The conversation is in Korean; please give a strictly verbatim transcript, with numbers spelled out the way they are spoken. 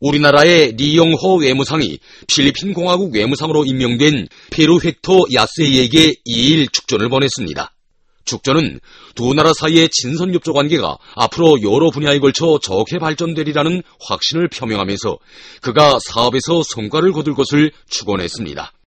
우리나라의 리용호 외무상이 필리핀 공화국 외무상으로 임명된 페루 헥토 야세이에게 이일 축전을 보냈습니다. 축전은 두 나라 사이의 친선협조 관계가 앞으로 여러 분야에 걸쳐 좋게 발전되리라는 확신을 표명하면서 그가 사업에서 성과를 거둘 것을 축원했습니다.